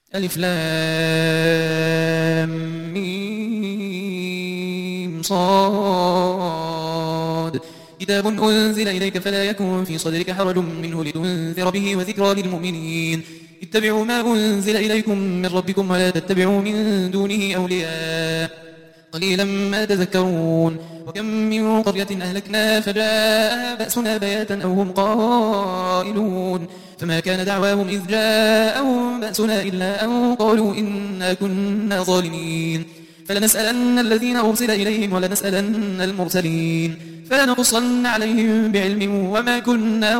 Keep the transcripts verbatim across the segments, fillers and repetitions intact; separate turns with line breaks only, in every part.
ألف لام ميم صاد كتاب أنزل إليك فلا يكن في صدرك حرج منه لتنذر به وذكرى للمؤمنين اتبعوا ما أنزل إليكم من ربكم ولا تتبعوا من دونه أولياء قليلا ما تذكرون وكم من قرية أهلكنا فجاءها بأسنا بياتا أو هم قائلون فما كان دعواهم إذ جاءهم بأسنا إلا أن قالوا إنا كنا ظالمين فلنسألن الذين أرسل إليهم ولنسألن المرسلين فلنقصن عليهم بعلم وما كنا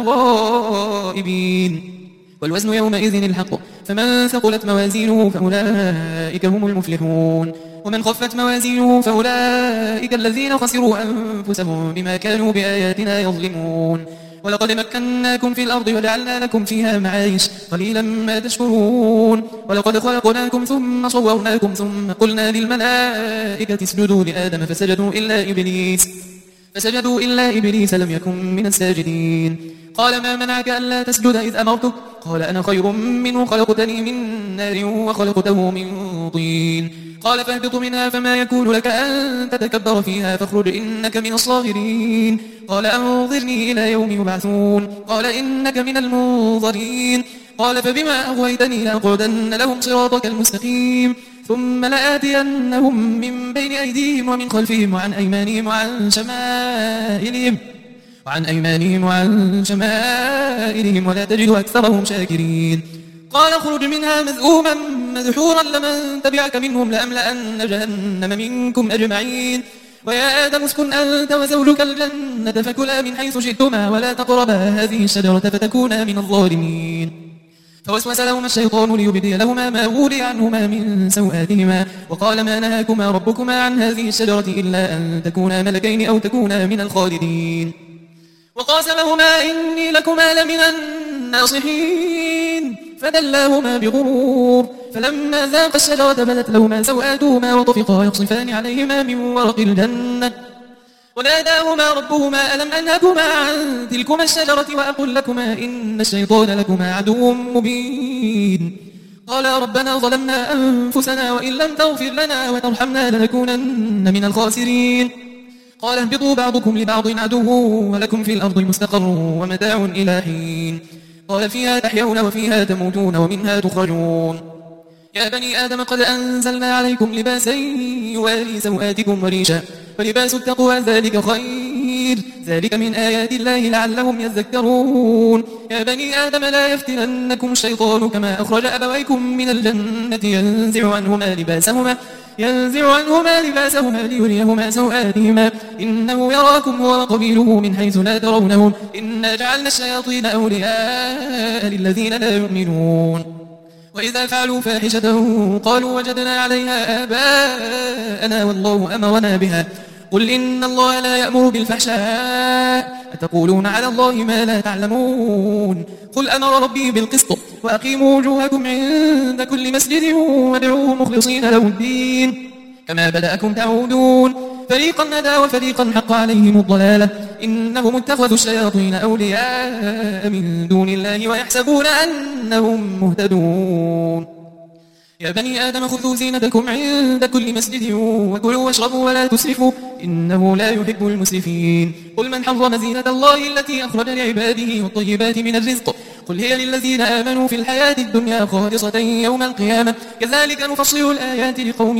غائبين والوزن يومئذ الحق فمن ثقلت موازينه فأولئك هم المفلحون ومن خفت موازينه فأولئك الذين خسروا أنفسهم بما كانوا بآياتنا يظلمون ولقد مكناكم في الأرض وجعلنا لكم فيها معايش قليلا ما تشكرون ولقد خلقناكم ثم صورناكم ثم قلنا للملائكة اسجدوا لآدم فسجدوا إلا إبليس فسجدوا إلا إبليس لم يكن من الساجدين قال ما منعك ألا تسجد إذ أمرتك قال أنا خير منه خلقتني من نار وخلقته من طين قال فاهبط منها فما يكون لك أن تتكبر فيها فاخرج إنك من الصاغرين قال أنظرني إلى يوم يبعثون قال إنك من المنظرين قال فبما أغويتني لأقعدن لهم صراطك المستقيم ثم لآتينهم من بين أيديهم ومن خلفهم وعن أيمانهم وعن شمائلهم وعن أيمانهم وعن شمائلهم ولا تجد أكثرهم شاكرين قال اخرج منها مذءوما مدحورا لمن تبعك منهم لأملأن جهنم منكم أجمعين ويا آدم اسكن أنت وزوجك الجنة فكلا من حيث شئتما ولا تقربا هذه الشجرة فتكونا من الظالمين فوسوس لهما الشيطان ليبدي لهما ما ولي عنهما من سوآتهما وقال ما نهاكما ربكما عن هذه الشجرة إلا أن تكونا ملكين أو تكونا من الخالدين وقاسمهما إني لكما لمن الناصحين فدلاهما بغرور فلما ذاقا الشجرة بدت لهما سوآتهما وطفقا يخصفان عليهما من ورق الجنة وناداهما ربهما ألم أنهكما عن تلكما الشجرة وأقل لكما إن الشيطان لكما عدو مبين قالا ربنا ظلمنا أنفسنا وإن لم تغفر لنا وترحمنا لنكونن من الخاسرين قال اهبطوا بعضكم لبعض عدو ولكم في الأرض مستقر ومتاع إلى حين قال فيها تحيون وفيها تموتون ومنها تخرجون يا بني آدم قد أنزلنا عليكم لباسا يواري سوآتكم وريشا ولباس التقوى ذلك خير ذلك من آيات الله لعلهم يذكرون يا بني آدم لا يفتننكم الشيطان كما أخرج أبويكم من الجنة ينزع عنهما لباسهما ينزع عنهما لباسهما ليريهما سوآتهما إنه يراكم هو وقبيله من حيث لا ترونهم إنا جعلنا الشياطين أولياء للذين لا يؤمنون وإذا فعلوا فاحشة قالوا وجدنا عليها آباءنا والله أمرنا بها قل إن الله لا يأمر بالفحشاء أتقولون على الله ما لا تعلمون قل أمر ربي بالقسط وأقيموا وجوهكم عند كل مسجد وادعوه مخلصين له الدين كما بدأكم تعودون فريقا هدى وفريقا حق عليهم الضلالة إنهم اتخذوا الشياطين أولياء من دون الله ويحسبون أنهم مهتدون يا بني آدم خذوا زينتكم عند كل مسجد وكلوا واشربوا ولا تسرفوا إنه لا يحب المسرفين قل من حرم زينة الله التي أخرج لعباده والطيبات من الرزق قل هي للذين آمنوا في الحياة الدنيا خالصة يوم القيامة كذلك نفصل الآيات لقوم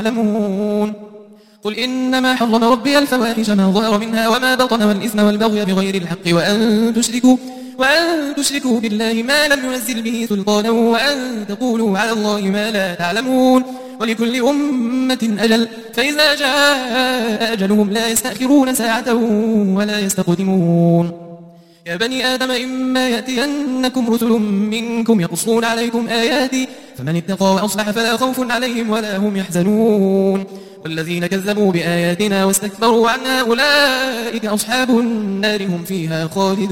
يعلمون قل إنما حرم ربي الفواحش ما ظهر منها وما بطن والإثم والبغي بغير الحق وأن تشركوا وأن تشركوا بالله ما لم ينزل به سلطانا وأن تقولوا على الله ما لا تعلمون ولكل أمة أجل فإذا جاء أجلهم لا يستأخرون ساعة ولا يستقدمون يا بني آدم إما يأتينكم رسل منكم يقصون عليكم آياتي فمن اتقى وأصلح فلا خوف عليهم ولا هم يحزنون والذين كذبوا بآياتنا واستكبروا عنها أولئك أصحاب النار هم فيها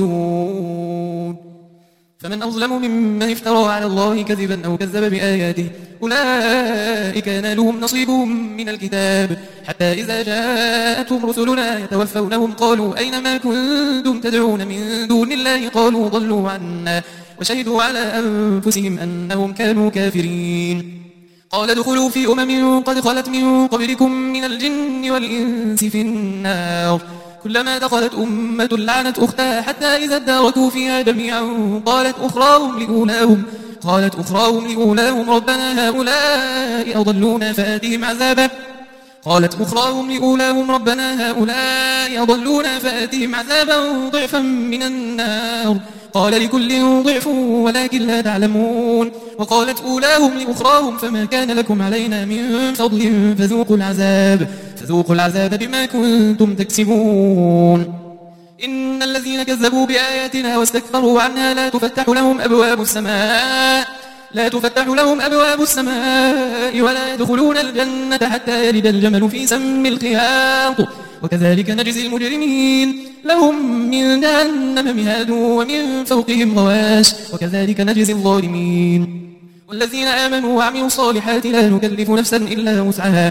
خالدون فمن أظلم ممن افترى على الله كذبا أو كذب بآياته أولئك ينالهم نصيبهم من الكتاب حتى إذا جاءتهم رسلنا يتوفونهم قالوا أين ما كنتم تدعون من دون الله قالوا ضلوا عنا وشهدوا على أنفسهم أنهم كانوا كافرين. قال ادخلوا في أمم قد خلت من قبلكم من الجن والإنس في النار كلما دخلت أمة لعنت أختها حتى إذا اداركوا فيها جميعا قالت أخراهم لأولاهم قالت أخراهم لأولاهم ربنا هؤلاء أضلونا فآتهم عذابا قالت أخراهم لأولاهم ربنا هؤلاء أضلونا فآتهم عذابا ضعفا من النار قال لكل ضعف ولكن لا تعلمون. وقالت أولاهم لأخراهم فما كان لكم علينا من فضل فذوقوا العذاب فذوقوا العذاب بما كنتم تكسبون. إن الذين كذبوا بآياتنا واستكبروا عنها لا تفتح لهم أبواب السماء لا تفتح لهم أبواب السماء ولا يدخلون الجنة حتى يلج الجمل في سم الخياط وكذلك نجزي المجرمين لهم من جهنم مهاد ومن فوقهم غواش وكذلك نجزي الظالمين. والذين آمنوا وعملوا الصالحات لا نكلف نفسا إلا وسعها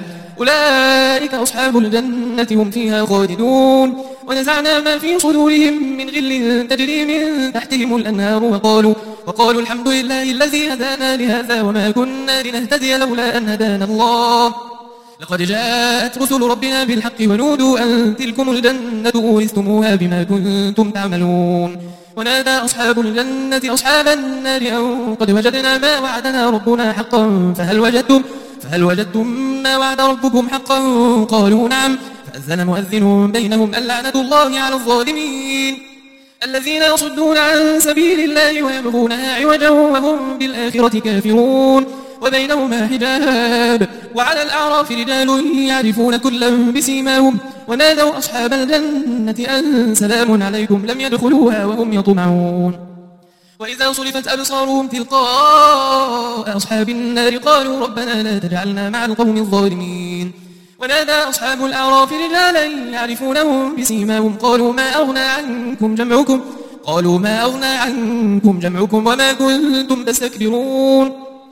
أولئك أصحاب الجنة هم فيها خالدون. ونزعنا ما في صدورهم من غل تجري من تحتهم الأنهار وقالوا, وقالوا الحمد لله الذي هدانا لهذا وما كنا لنهتدي لولا أن هدانا الله لقد جاءت رسل ربنا بالحق ونودوا أن تلكم الجنة أورثتموها بما كنتم تعملون. ونادى أصحاب الجنة أصحاب النار أن قد وجدنا ما وعدنا ربنا حقا فهل وجدتم, فهل وجدتم ما وعد ربكم حقا قالوا نعم فأذن مؤذن بينهم اللعنة الله على الظالمين الذين يصدون عن سبيل الله ويبغونها عوجا وهم بالآخرة كافرون وبينهما حجاب. وعلى الأعراف رجال يعرفون كلا بسيماهم ونادوا أصحاب الجنة أن سلام عليكم لم يدخلوها وهم يطمعون. وإذا صرفت أبصارهم تلقاء أصحاب النار قالوا ربنا لا تجعلنا مع القوم الظالمين. ونادى أصحاب الأعراف رجالا يعرفونهم بسيماهم قالوا ما أغنى عنكم جمعكم قالوا ما أغنى عنكم جمعكم وما كنتم تستكبرون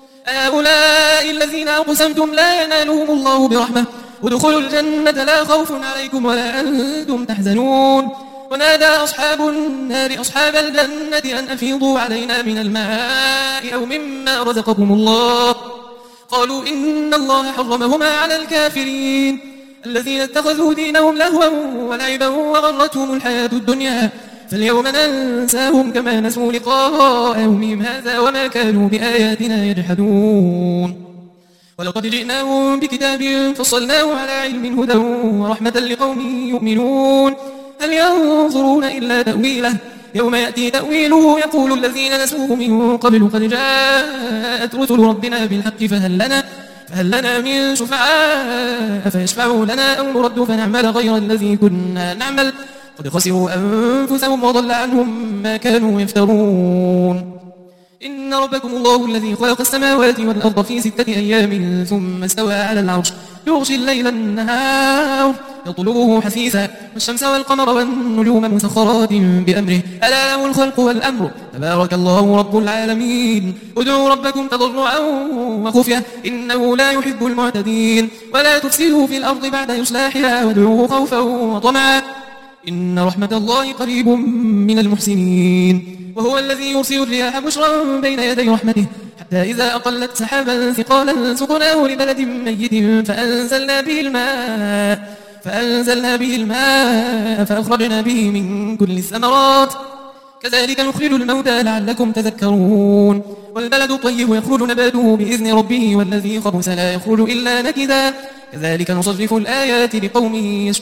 هؤلاء الذين أقسمتم لا ينالهم الله برحمة ادخلوا الجنة لا خوف عليكم ولا أنتم تحزنون. ونادى أصحاب النار أصحاب الجنة أن أفيضوا علينا من الماء أو مما رزقكم الله قالوا إن الله حرمهما على الكافرين الذين اتخذوا دينهم لهوا ولعبا وغرتهم الحياة الدنيا فاليوم ننساهم كما نسوا لقاء يومهم هذا وما كانوا بآياتنا يجحدون. ولقد جئناهم بكتاب فصلناه على علم هدى ورحمة لقوم يؤمنون هل ينظرون إلا تأويله يوم يأتي تأويله يقول الذين نسوه من قبل قد جاءت رسل ربنا بالحق فهل لنا, فهل لنا من شفعاء فيشفعوا لنا أو نرد فنعمل غير الذي كنا نعمل قد خسروا أنفسهم وضل عنهم ما كانوا يفترون. إن ربكم الله الذي خلق السماوات والأرض في ستة أيام ثم استوى على العرش يغشي الليل النهار يطلبه حثيثا والشمس والقمر والنجوم مسخرات بأمره ألا له الخلق والأمر تبارك الله رب العالمين. ادعوا ربكم تضرعا وخفية إنه لا يحب المعتدين ولا تفسدوا في الأرض بعد إصلاحها وادعوه خوفا وطمعا إن رحمة الله قريب من المحسنين. وهو الذي يرسل الرياح بشرا بين يدي رحمته حتى إذا أقلت سحابا ثقالا سقناه لبلد ميت فأنزلنا به الماء فأنزلنا به الماء فأخرجنا به من كل الثمرات كذلك نخرج الموتى لعلكم تذكرون. والبلد الطيب يخرج نباته بإذن ربه والذي خبث لا يخرج إلا نكدا كذلك نصرف الآيات لقوم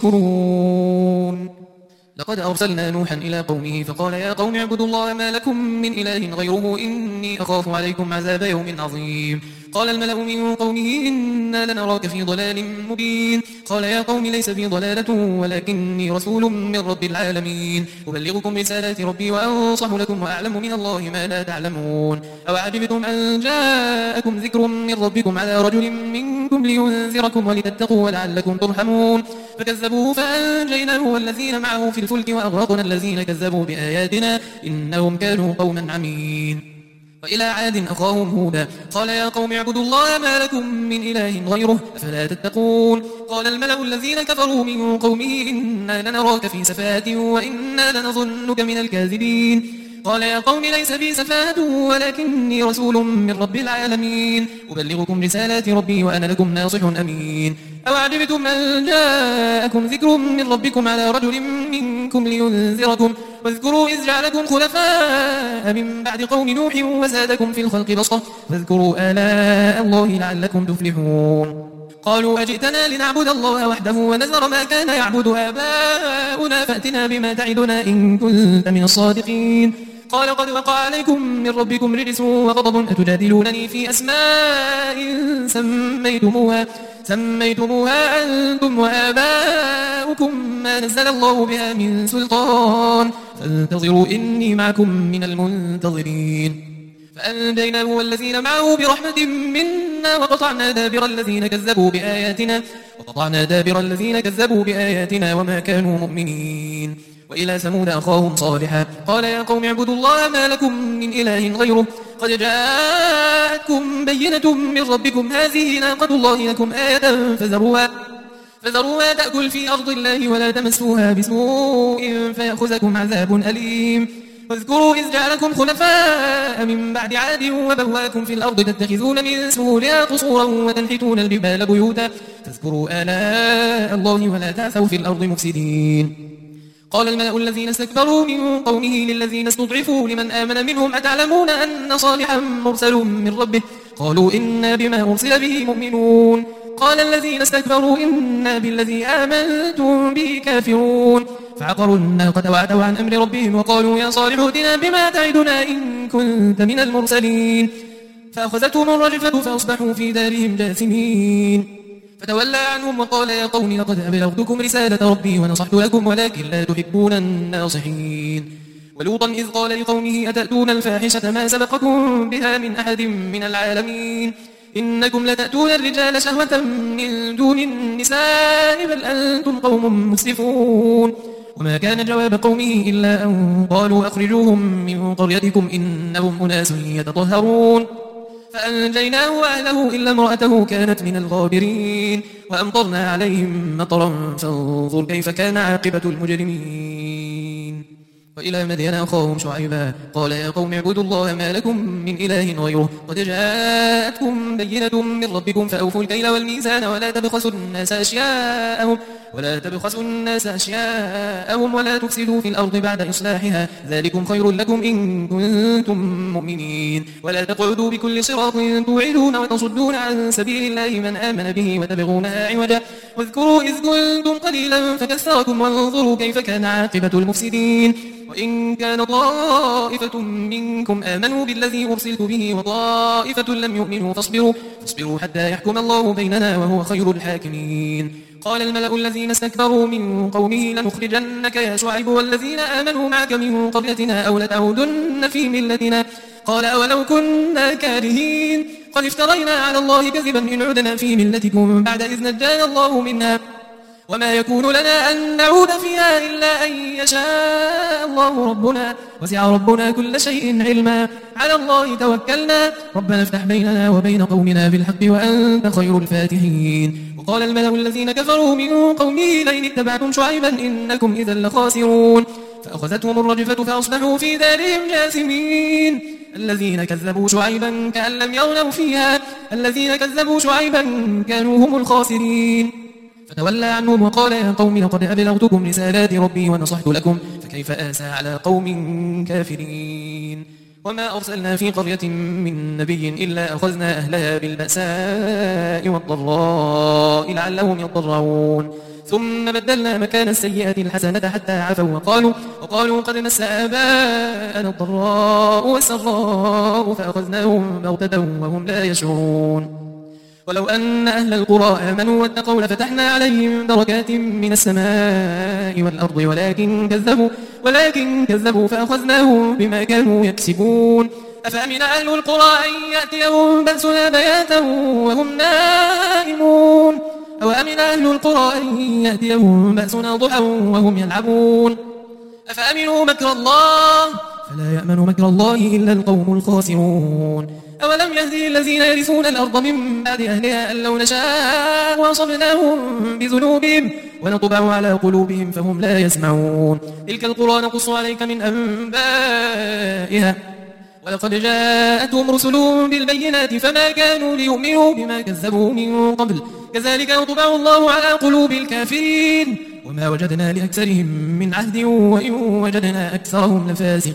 يشكرون. لقد أرسلنا نوحا إلى قومه فقال يا قوم اعبدوا الله ما لكم من إله غيره إني أخاف عليكم عذاب يوم عظيم. قال الملأ من قومه إنا لنراك في ضلال مبين. قال يا قوم ليس بي ضلالة ولكني رسول من رب العالمين أبلغكم رسالات ربي وأنصح لكم وأعلم من الله ما لا تعلمون. أو عجبتم أن جاءكم ذكر من ربكم على رجل منكم لينذركم ولتتقوا ولعلكم ترحمون فكذبوه فأنجيناه والذين معه في الفلك وأغرقنا الذين كذبوا بآياتنا إنهم كانوا قوما عمين. وإلى عاد أخاهم هودا قال يا قوم اعبدوا الله ما لكم من إله غيره أفلا تتقون. قال الملأ الذين كفروا من قومه إنا لنراك في سفاهة وإنا لنظنك من الكاذبين. قال يا قوم ليس بي سفاهة ولكني رسول من رب العالمين أبلغكم رسالات ربي وأنا لكم ناصح أمين أو عجبتم أن جاءكم ذكر من ربكم على رجل منكم لينذركم واذكروا إذ جعلكم خلفاء من بعد قوم نوح وزادكم في الخلق بسطة واذكروا آلاء الله لعلكم تفلحون قالوا أجئتنا لنعبد الله وحده ونذر ما كان يعبد آباؤنا فأتنا بما تعدنا إن كنت من الصادقين قال قد وقع عليكم من ربكم رجس وغضب أتجادلونني في أسماء سميتموها سميتموها أنتم وآباؤكم ما نزل الله بها من سلطان فانتظروا إني معكم من المنتظرين فأنجيناه والذين معه برحمة منا وقطعنا دابر الذين كذبوا بآياتنا وقطعنا دابر الذين كذبوا بآياتنا وما كانوا مؤمنين وإلى ثمود أخاهم صالحا قال يا قوم اعبدوا الله ما لكم من إله غيره قد جاءتكم بينة من ربكم هذه ناقة الله لكم آية فذروها فذروها تأكل في أرض الله ولا تمسوها بسوء فيأخذكم عذاب أليم واذكروا إذ جعلكم خلفاء من بعد عاد وبواكم في الأرض تتخذون من سهولها قصورا وتنحتون الجبال بيوتا فاذكروا آلاء الله ولا تعثوا في الأرض مفسدين قال الملأ الذين استكبروا من قومه للذين استضعفوا لمن آمن منهم أتعلمون أن صالحا مرسل من ربه قالوا إنا بما أرسل به مؤمنون قال الذين استكبروا إنا بالذي آمنتم به كافرون فعقروا الناقة وعتوا عن أمر ربهم وقالوا يا صالح ائتنا بما تعدنا إن كنت من المرسلين فأخذتهم الرجفة فأصبحوا في دارهم جاثمين فتولى عنهم وقال يا قوم لقد أبلغتكم رسالة ربي ونصحت لكم ولكن لا تحبون الناصحين ولوطا إذ قال لقومه أتأتون الفاحشة ما سبقكم بها من أحد من العالمين إنكم لتأتون الرجال شهوة من دون النساء بل أنتم قوم مسرفون وما كان جواب قومه إلا أن قالوا أخرجوهم من قريتكم إنهم أناس يتطهرون فأنجيناه وأهله إلا امرأته كانت من الغابرين وأمطرنا عليهم مطرا فانظر كيف كان عاقبة المجرمين وإلى مدين أخاهم شعيبا قال يا قوم اعبدوا الله ما لكم من إله غيره قد جاءتكم بينة من ربكم فأوفوا الكيل والميزان ولا تبخسوا الناس أشياءهم ولا تبخسوا الناس أشياءهم ولا تفسدوا في الأرض بعد إصلاحها ذلكم خير لكم إن كنتم مؤمنين ولا تقعدوا بكل صراط توعدون وتصدون عن سبيل الله من آمن به وتبغونها عوجا واذكروا إذ كنتم قليلا فكثركم وانظروا كيف كان عاقبة المفسدين وإن كان طائفة منكم آمنوا بالذي أرسلت به وطائفة لم يؤمنوا فاصبروا, فاصبروا حتى يحكم الله بيننا وهو خير الحاكمين قال الملأ الذين استكبروا من قومه لنخرجنك يا شعيب والذين آمنوا معك من قريتنا أو لتعودن في ملتنا قال أولو كنا كارهين قد افترينا على الله كذبا إن عدنا في ملتكم بعد إذ نجانا الله منها وما يكون لنا أن نعود فيها إلا أن يشاء الله ربنا وسع ربنا كل شيء علما على الله توكلنا ربنا افتح بيننا وبين قومنا بالحق وأنت خير الفاتحين وقال الملأ الذين كفروا من قومه لئن اتبعتم شعيبا إنكم إذا لخاسرون فأخذتهم الرجفة فأصبحوا في دارهم جاثمين الذين كذبوا شعيبا كأن لم يغنوا فيها الذين كذبوا شعيبا كانوا هم الخاسرين فتولى عنهم وقال يا قوم لقد أبلغتكم رسالات ربي ونصحت لكم فكيف آسى على قوم كافرين وما أرسلنا في قرية من نبي إلا أخذنا أهلها بالبأساء والضراء لعلهم يضرعون ثم بدلنا مكان السيئة الحسنة حتى عفوا وقالوا, وقالوا قد مس آباءنا الضراء والسراء فأخذناهم بغتة وهم لا يشعرون ولو أن أهل القرى آمنوا واتقوا لفتحنا عليهم بركات من السماء والأرض ولكن كذبوا, ولكن كذبوا فأخذناهم بما كانوا يكسبون أفأمن أهل القرى أن يأتيهم بأسنا بياتا وهم نائمون أو أمن أهل القرى أن يأتيهم بأسنا ضحى وهم يلعبون أفأمنوا مكر الله فلا يأمن مكر الله إلا القوم الخاسرون أولم يهدي الذين يرثون الأرض من بعد أهلها أن لو نشاء وأصبناهم بذنوبهم ونطبع على قلوبهم فهم لا يسمعون تلك القرى نقص عليك من أنبائها ولقد جاءتهم رسل بالبينات فما كانوا ليؤمنوا بما كذبوا من قبل كذلك يطبع الله على قلوب الكافرين وما وجدنا لأكثرهم من عهد وإن وجدنا أكثرهم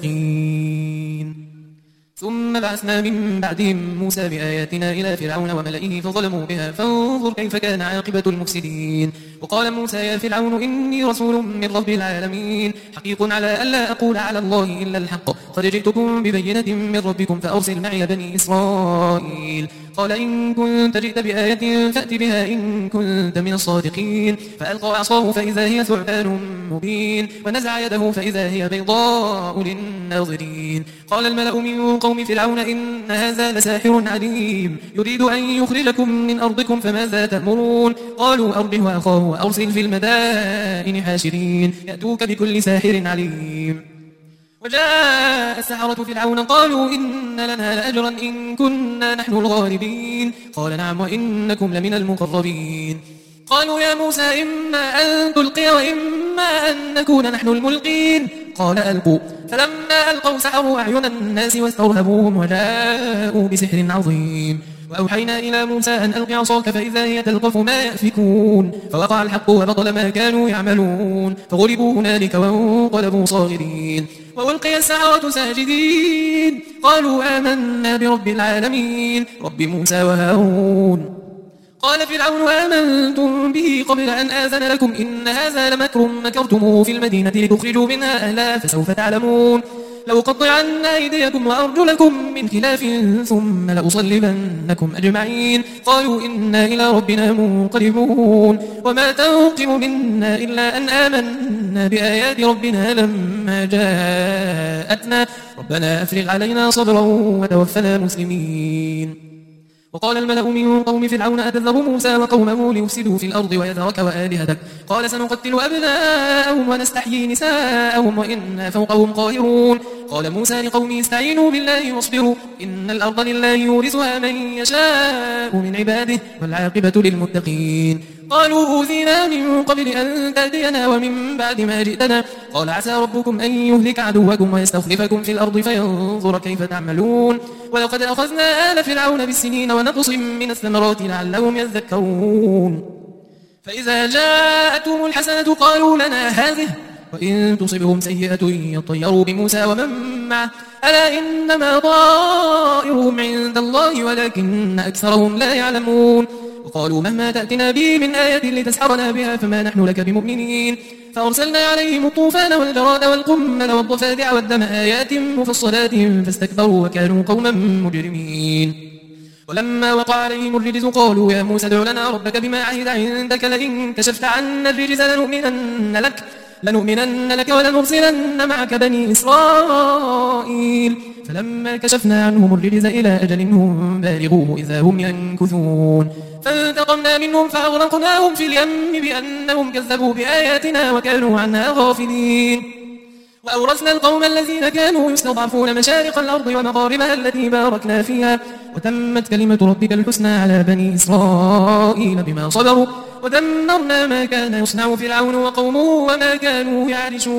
لفاسقين ثم بعثنا من بعدهم موسى بآياتنا إلى فرعون وملئه فظلموا بها فانظر كيف كان عاقبة المفسدين وقال موسى يا فرعون إني رسول من رب العالمين حقيق على ألا أقول على الله إلا الحق قد جئتكم ببينة من ربكم فأرسل معي بني إسرائيل قال إن كنت جئت بآية فأت بها إن كنت من الصادقين فألقى عصاه فإذا هي ثعبان مبين ونزع يده فإذا هي بيضاء للناظرين قال الملأ من قوم فرعون إن هذا لساحر عليم يريد أن يخرجكم من أرضكم فماذا تأمرون قالوا أرجه وأخاه وأرسل في المدائن حاشرين يأتوك بكل ساحر عليم وجاء السحرة فرعون قالوا إن لنا لأجرا إن كنا نحن الغالبين قال نعم وإنكم لمن المقربين قالوا يا موسى إما أن تلقي وإما أن نكون نحن الملقين قال ألقوا فلما ألقوا سحروا أعين الناس واسترهبوهم وجاءوا بسحر عظيم وأوحينا إلى موسى أن ألق عصاك فإذا هي تلقف ما يأفكون فوقع الحق وبطل ما كانوا يعملون فغلبوا هنالك وانقلبوا صاغرين وألقي السحرة ساجدين قالوا آمنا برب العالمين رب موسى وهارون قال فرعون آمنتم به قبل أن آذن لكم إن هذا لمكر مكرتموه في المدينة لتخرجوا منها أهلها فسوف تعلمون لأقطعن أيديكم وأرجلكم من خلاف ثم لأصلبنكم أجمعين قالوا إنا إلى ربنا منقلبون وما تنقم منا إلا أن آمنا بآيات ربنا لما جاءتنا ربنا أفرغ علينا صبرا وتوفنا مسلمين وقال الملأ من قوم فرعون أتذر موسى وقومه ليفسدوا في الأرض ويذرك وآلهتك قال سنقتل أبناءهم ونستحيي نساءهم وإنا فوقهم قاهرون قال موسى لقومه استعينوا بالله واصبروا إن الأرض لله يورثها من يشاء من عباده والعاقبة للمتقين قالوا أوذينا من قبل أن تأتينا ومن بعد ما جئتنا قال عسى ربكم أن يهلك عدوكم ويستخلفكم في الأرض فينظر كيف تعملون ولقد أخذنا آل فرعون بالسنين ونقص من الثمرات لعلهم يذكرون فإذا جاءتهم الحسنة قالوا لنا هذه وإن تصبهم سيئة يطيروا بموسى ومن معه ألا إنما طائرهم عند الله ولكن أكثرهم لا يعلمون وقالوا مهما تأتنا به من آية لتسحرنا بها فما نحن لك بمؤمنين فأرسلنا عليهم الطوفان والجراد والقمل والضفادع والدم آيات مفصلات فاستكبروا وكانوا قوما مجرمين ولما وقع عليهم الرجز قالوا يا موسى ادع لنا ربك بما عهد عندك لئن كشفت عنا الرجز لنؤمنن لك لنؤمنن لك ولنرسلن معك بني إسرائيل فلما كشفنا عنهم الرجز إلى أجل هم بالغوه إذا هم ينكثون فانتقمنا منهم فأغرقناهم في اليم بأنهم كذبوا بآياتنا وكانوا عنها غافلين وأورثنا القوم الذين كانوا يستضعفون مشارق الأرض ومغاربها التي باركنا فيها وتمت كلمة ربك الحسنى على بني إسرائيل بما صبروا ودمرنا ما كان يصنع فرعون وقومه وما كانوا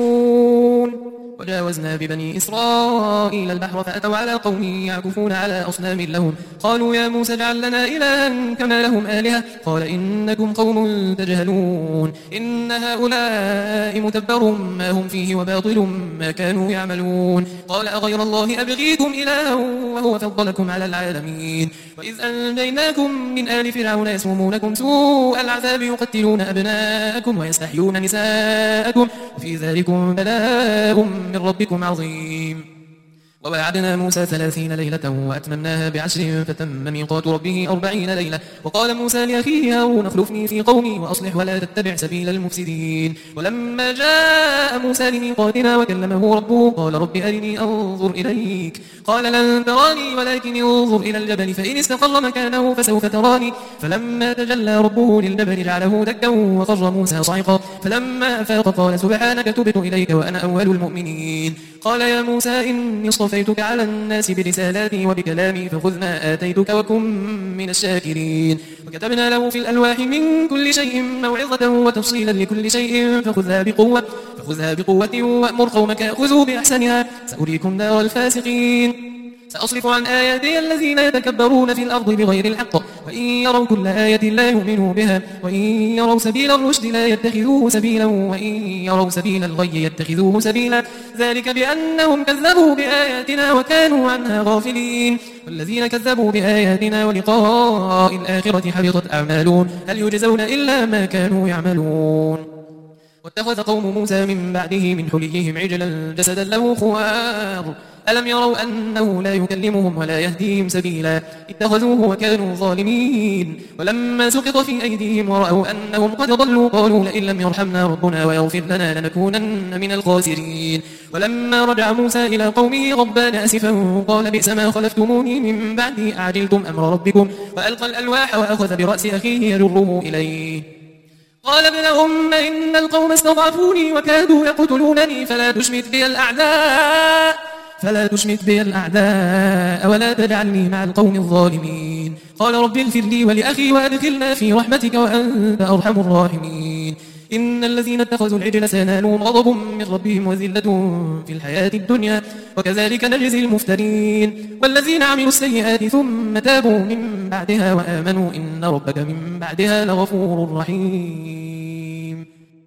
يعرشون وجاوزنا ببني إسرائيل البحر فأتوا على قوم يعكفون على أصنام لهم قالوا يا موسى اجعل لنا إلها كما لهم آلهة قال إنكم قوم تجهلون إن هؤلاء متبر ما هم فيه وباطل ما كانوا يعملون قال أغير الله أبغيكم إلها وهو فضلكم على العالمين وإذ أنجيناكم من آل فرعون يسومونكم سوء العذاب يقتلون أبناءكم ويستحيون نساءكم وفي ذلكم بلاء من ربكم عظيم ووعدنا موسى ثلاثين ليلة وأتممناها بعشر فتم ميقات ربه أربعين ليلة وقال موسى لأخيه هارون اخلفني في قومي وأصلح ولا تتبع سبيل المفسدين ولما جاء موسى لميقاتنا وكلمه ربه قال رب أرني أنظر إليك قال لن تراني ولكن انظر إلى الجبل فإن استقر مكانه فسوف تراني فلما تجلى ربه للجبل جعله دكا وخر موسى صعقا فلما أفاق قال سبحانك تبت إليك وأنا أول المؤمنين قال يا موسى إني اصطفيتك على الناس برسالاتي وبكلامي فخذ ما آتيتك وكن من الشاكرين وكتبنا له في الألواح من كل شيء موعظة وتفصيلا لكل شيء فخذها بقوة فخذها بقوة وأمر قومك يأخذوا بأحسنها سأريكم دار الفاسقين سأصرف عن آياتي الذين يتكبرون في الأرض بغير الحق وإن يروا كل آية لا يؤمنوا بها وإن يروا سبيل الرشد لا يتخذوه سبيلا وإن يروا سبيل الغي يتخذوه سبيلا ذلك بأنهم كذبوا بآياتنا وكانوا عنها غافلين والذين كذبوا بآياتنا ولقاء الآخرة حبطت أعمالهم هل يجزون إلا ما كانوا يعملون واتخذ قوم موسى من بعده من حليهم عجلا جسدا له خوار ألم يروا أنه لا يكلمهم ولا يهديهم سبيلا اتخذوه وكانوا ظالمين ولما سقط في أيديهم ورأوا أنهم قد ضلوا قالوا لئن لم يرحمنا ربنا ويغفر لنا لنكونن من الخاسرين ولما رجع موسى إلى قومه غضبان أسفا قال بئس ما خلفتموني من بعدي أعجلتم أمر ربكم وألقى الألواح وأخذ برأس أخيه يجره إليه قال ابن أم إن القوم استضعفوني وكادوا يقتلونني فلا تشمت بي الأعداء فلا تشمت بي الأعداء ولا تجعلني مع القوم الظالمين قال رب اغفر لي ولأخي وأدخلنا في رحمتك وأنت أرحم الراحمين إن الذين اتخذوا العجل سينالهم غضب من ربهم وذلة في الحياة الدنيا وكذلك نجزي المفترين والذين عملوا السيئات ثم تابوا من بعدها وآمنوا إن ربك من بعدها لغفور رحيم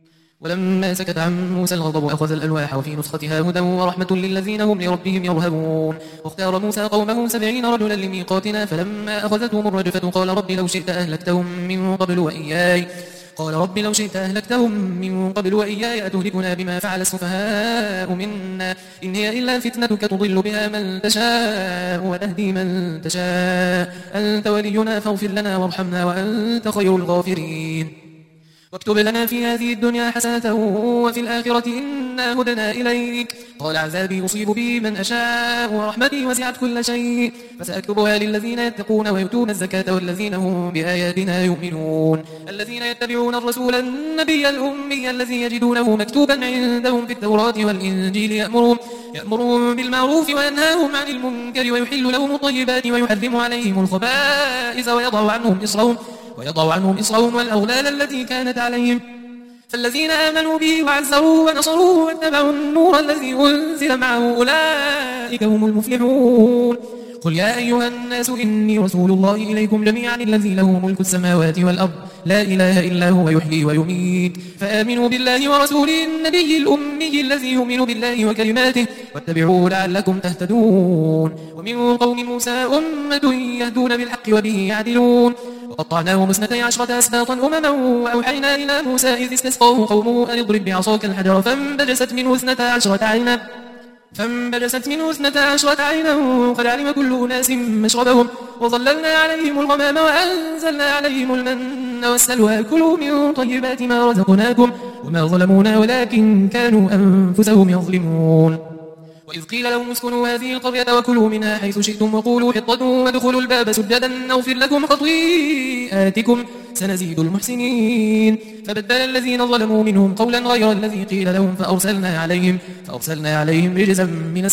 ولما سكت عن موسى الغضب أخذ الألواح وفي نسختها هدى ورحمة للذين هم لربهم يرهبون واختار موسى قومه سبعين رجلا لميقاتنا فلما أخذتهم الرجفة قال رب لو شئت أهلكتهم من قبل وإياي قال رب لو شئت أهلكتهم من قبل وإياي أتهلكنا بما فعل السفهاء منا إن هي إلا فتنتك تضل بها من تشاء وتهدي من تشاء أنت ولينا فاغفر لنا وارحمنا وأنت خير الغافرين واكتب لنا في هذه الدنيا حسنة وفي الآخرة إنا هدنا إليك قال عذابي أصيب به من أشاء ورحمتي وسعت كل شيء فسأكتبها للذين يتقون ويؤتون الزكاة والذين هم بآياتنا يؤمنون الذين يتبعون الرسول النبي الأمي الذي يجدونه مكتوبا عندهم في التوراة والإنجيل يأمرهم, يأمرهم بالمعروف وينهاهم عن المنكر ويحل لهم الطيبات ويحرم عليهم الخبائث ويضع عنهم إصرهم ويضع عنهم إصرهم والأغلال التي كانت عليهم فالذين آمنوا به وعزروه ونصروه واتبعوا النور الذي أنزل معه أولئك هم المفلحون قل يا أيها الناس إني رسول الله إليكم جميعا الذي له ملك السماوات والأرض لا إله إلا هو يحيي ويميت فآمنوا بالله ورسوله النبي الأمي الذي يؤمن بالله وكلماته واتبعوه لعلكم تهتدون ومن قوم موسى أمة يهدون بالحق وبه يعدلون وقطعناهم اثنتي عشرة أسباطا أمما وأوحينا إلى موسى إذ استسقاه قومه أن اضرب بعصاك الحجر فانبجست منه اثنتا عشرة عينا فانبجست منه اثنتا عشرة عينا قد علم كل أناس مشربهم وظللنا عليهم الغمام وأنزلنا عليهم المن والسلوى كلوا من طيبات ما رزقناكم وما ظلمونا ولكن كانوا أنفسهم يظلمون وإذ قيل لهم اسكنوا هذه القرية وكلوا منها حيث شئتم وقولوا حطة وادخلوا الباب سجدا نغفر لكم خطيئاتكم سنزيد المحسنين فبدل الذين ظلموا منهم قولا غير الذي قيل لهم فأرسلنا عليهم, فأرسلنا عليهم رجزا من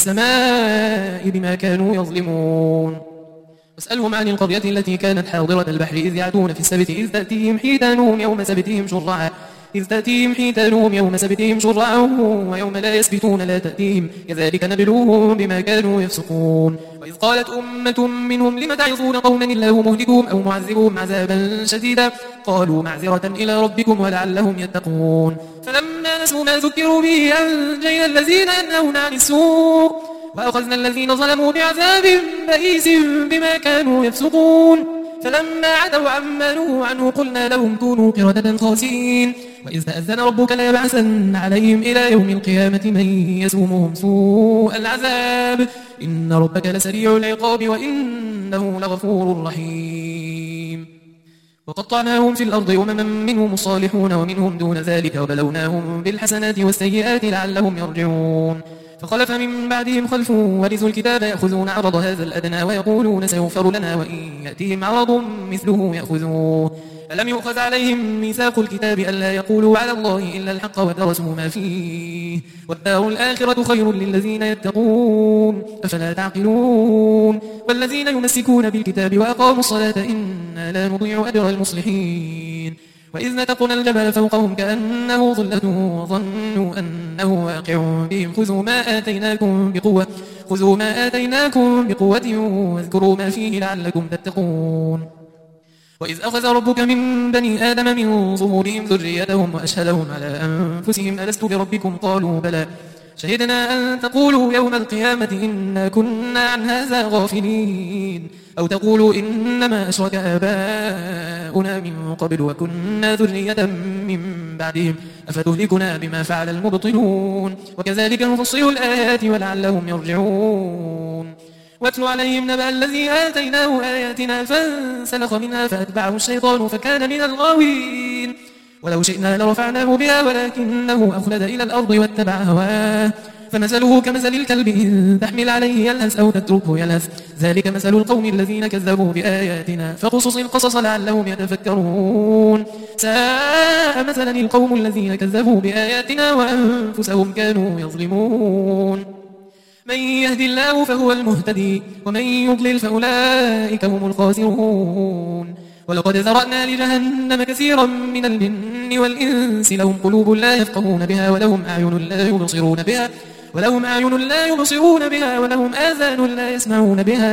السماء بما كانوا يظلمون واسألهم عن القرية التي كانت حاضرة البحر إذ يعدون في السبت إذ تأتيهم حيتانهم يوم سبتهم شرعا إذ تأتيهم حيتانهم يوم سبتهم شرعا ويوم لا يسبتون لا تأتيهم كذلك نبلوهم بما كانوا يفسقون وإذ قالت أمة منهم لم تعظون قوما الله مهلكهم أو معذبهم عذابا شديدا قالوا معذرة إلى ربكم ولعلهم يتقون فلما نسوا ما ذكروا به أنجينا الذين ينهون عن السوء وأخذنا الذين ظلموا بعذاب بئيس بما كانوا يفسقون فلما عتوا عما نهوا عنه قلنا لهم كونوا قردة خاسئين وإذ تأذن ربك ليبعثن عليهم إلى يوم القيامة من يسومهم سوء العذاب إن ربك لسريع العقاب وإنه لغفور رحيم وقطعناهم في الأرض أمما منهم الصالحون ومنهم دون ذلك وبلوناهم بالحسنات والسيئات لعلهم يرجعون فخلف من بعدهم خلف ورثوا الكتاب يأخذون عرض هذا الأدنى ويقولون سيغفر لنا وإن يأتيهم عرض مثله يأخذوه ألم يؤخذ عليهم ميثاق الكتاب ألا يقولوا على الله إلا الحق ودرسوا ما فيه والدار الآخرة خير للذين يتقون أفلا تعقلون والذين يمسكون بالكتاب وأقاموا الصلاة إنا لا نضيع أجر المصلحين وإذ نتقنا الجبل فوقهم كأنه ظلة وظنوا أنه واقع بهم خذوا ما آتيناكم بقوة خذوا ما آتيناكم بقوة واذكروا ما فيه لعلكم تتقون وإذ أخذ ربك من بني آدم من ظهورهم ذريتهم وأشهدهم على أنفسهم ألست بربكم قالوا بلى شهدنا أن تقولوا يوم القيامة إنا كنا عن هذا غافلين أو تقولوا إنما أشرك آباؤنا من قبل وكنا ذرية من بعدهم أفتهلكنا بما فعل المبطلون وكذلك نفصل الآيات ولعلهم يرجعون واتل عليهم نبأ الذي آتيناه آياتنا فانسلخ منها فأتبعه الشيطان فكان من الغاوين ولو شئنا لرفعناه بها ولكنه أخلد إلى الأرض واتبع هواه فمثله كمثل الكلب إن تحمل عليه يلهث أو تتركه يلهث ذلك مثل القوم الذين كذبوا بآياتنا فقصص القصص لعلهم يتفكرون ساء مثلا القوم الذين كذبوا بآياتنا وأنفسهم كانوا يظلمون من يهدي الله فهو المهتدي ومن يضلل فأولئك هم الخاسرون ولقد ذرأنا لجهنم كثيرا من الجن والإنس لهم قلوب لا يفقهون بها ولهم أعين لا يبصرون بها ولهم أعين لا يبصرون بها ولهم آذان لا يسمعون بها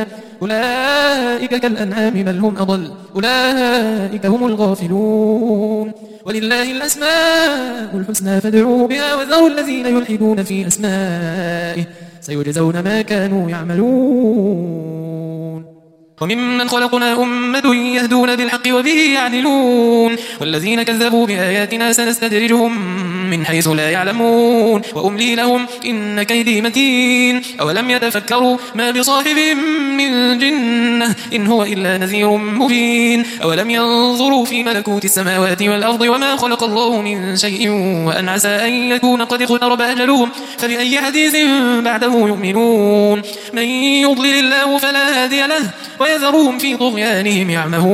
أولئك كالأنعام بل هم أضل أولئك هم الغافلون ولله الأسماء الحسنى فادعوه بها وذروا الذين يلحدون في أسمائه سيجزون ما كانوا يعملون وممن خلقنا أمة يهدون بالحق وبه يعدلون والذين كذبوا بآياتنا سنستدرجهم من حيث لا يعلمون وأملي لهم إن كيدي متين أولم يتفكروا ما بصاحبهم من جنة إن هو إلا نذير مبين أولم ينظروا في ملكوت السماوات والأرض وما خلق الله من شيء وأن عسى أن يكون قد اقترب أجلهم فبأي حديث بعده يؤمنون من يضلل الله فلا هادي له ويذرهم في طغيانهم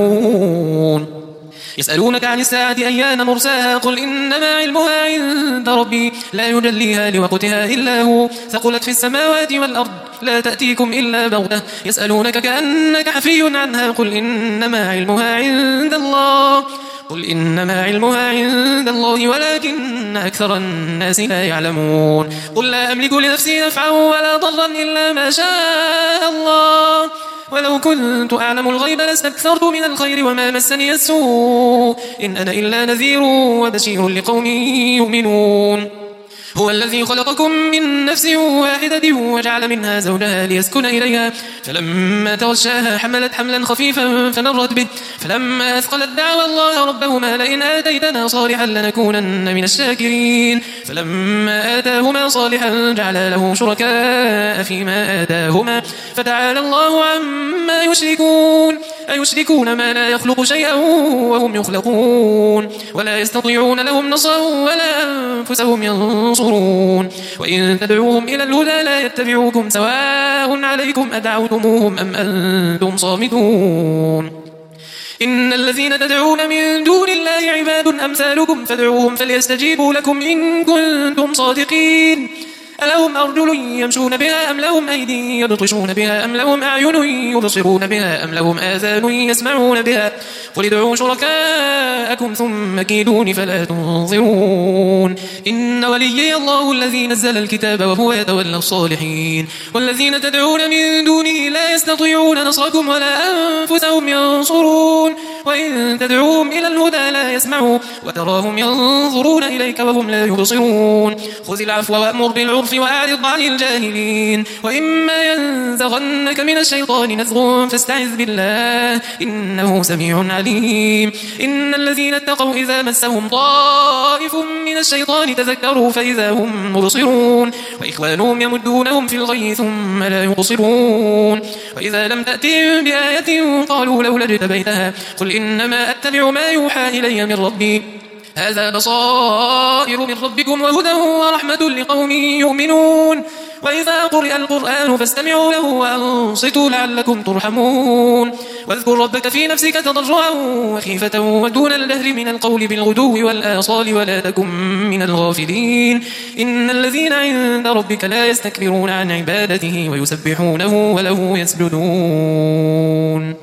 يعمهون يسألونك عن الساعة أيان مرساها قل إنما علمها عند ربي لا يجليها لوقتها إلا هو ثقلت في السماوات والأرض لا تأتيكم إلا بغتة يسألونك كأنك حفي عنها قل إنما علمها عند الله قل إنما علمها عند الله ولكن أكثر الناس لا يعلمون قل لا أملك لنفسي نفعا ولا ضرا إلا ما شاء الله ولو كنت أعلم الغيب لاستكثرت من الخير وما مسني السوء إن أنا إلا نذير وبشير لقوم يؤمنون هو الذي خلقكم من نفس واحدة وجعل منها زوجها ليسكن إليها فلما تغشاها حملت حملا خفيفا فمرت به فلما أثقلت دعوى الله ربهما لئن آتيتنا صالحا لنكونن من الشاكرين فلما آتاهما صالحا جعل له شركاء فيما آتاهما فتعالى الله عما يشركون أيشركون ما لا يخلق شيئا وهم يخلقون ولا يستطيعون لهم نصرا ولا أنفسهم ينصرون وإن تدعوهم إلى الهدى لا يتبعوكم سواء عليكم أدعوتموهم أم أنتم صامتون إن الذين تدعون من دون الله عباد أمثالكم فادعوهم فليستجيبوا لكم إن كنتم صادقين ألهم أرجل يمشون بها أم لهم أيدي يبطشون بها أم لهم أعين يبصرون بها أم لهم آذان يسمعون بها قل ادعوا شركاءكم ثم كيدون فلا تنظرون إن وليي الله الذي نزل الكتاب وهو يتولى الصالحين والذين تدعون من دونه لا يستطيعون نصركم ولا أنفسهم ينصرون وإن تدعوهم إلى الهدى لا يسمعوا وتراهم ينظرون إليك وهم لا يبصرون خذ العفو وأمر بالعرف وأعرض عن الجاهلين وإما ينزغنك من الشيطان نزغ فاستعذ بالله إنه سميع عليم إن الذين اتقوا إذا مسهم طائف من الشيطان تذكروا فإذا هم مبصرون وإخوانهم يمدونهم في الغي ثم لا يبصرون وإذا لم تأتهم بآية قالوا لولا اجتبيتها قل إنما أتبع ما يوحى إلي من ربي هذا بصائر من ربكم وهدى ورحمة لقوم يؤمنون وإذا قرئ القرآن فاستمعوا له وأنصتوا لعلكم ترحمون واذكر ربك في نفسك تضرعا وخيفة ودون الجهر من القول بالغدو والآصال ولا تكن من الغافلين إن الذين عند ربك لا يستكبرون عن عبادته ويسبحونه وله يسجدون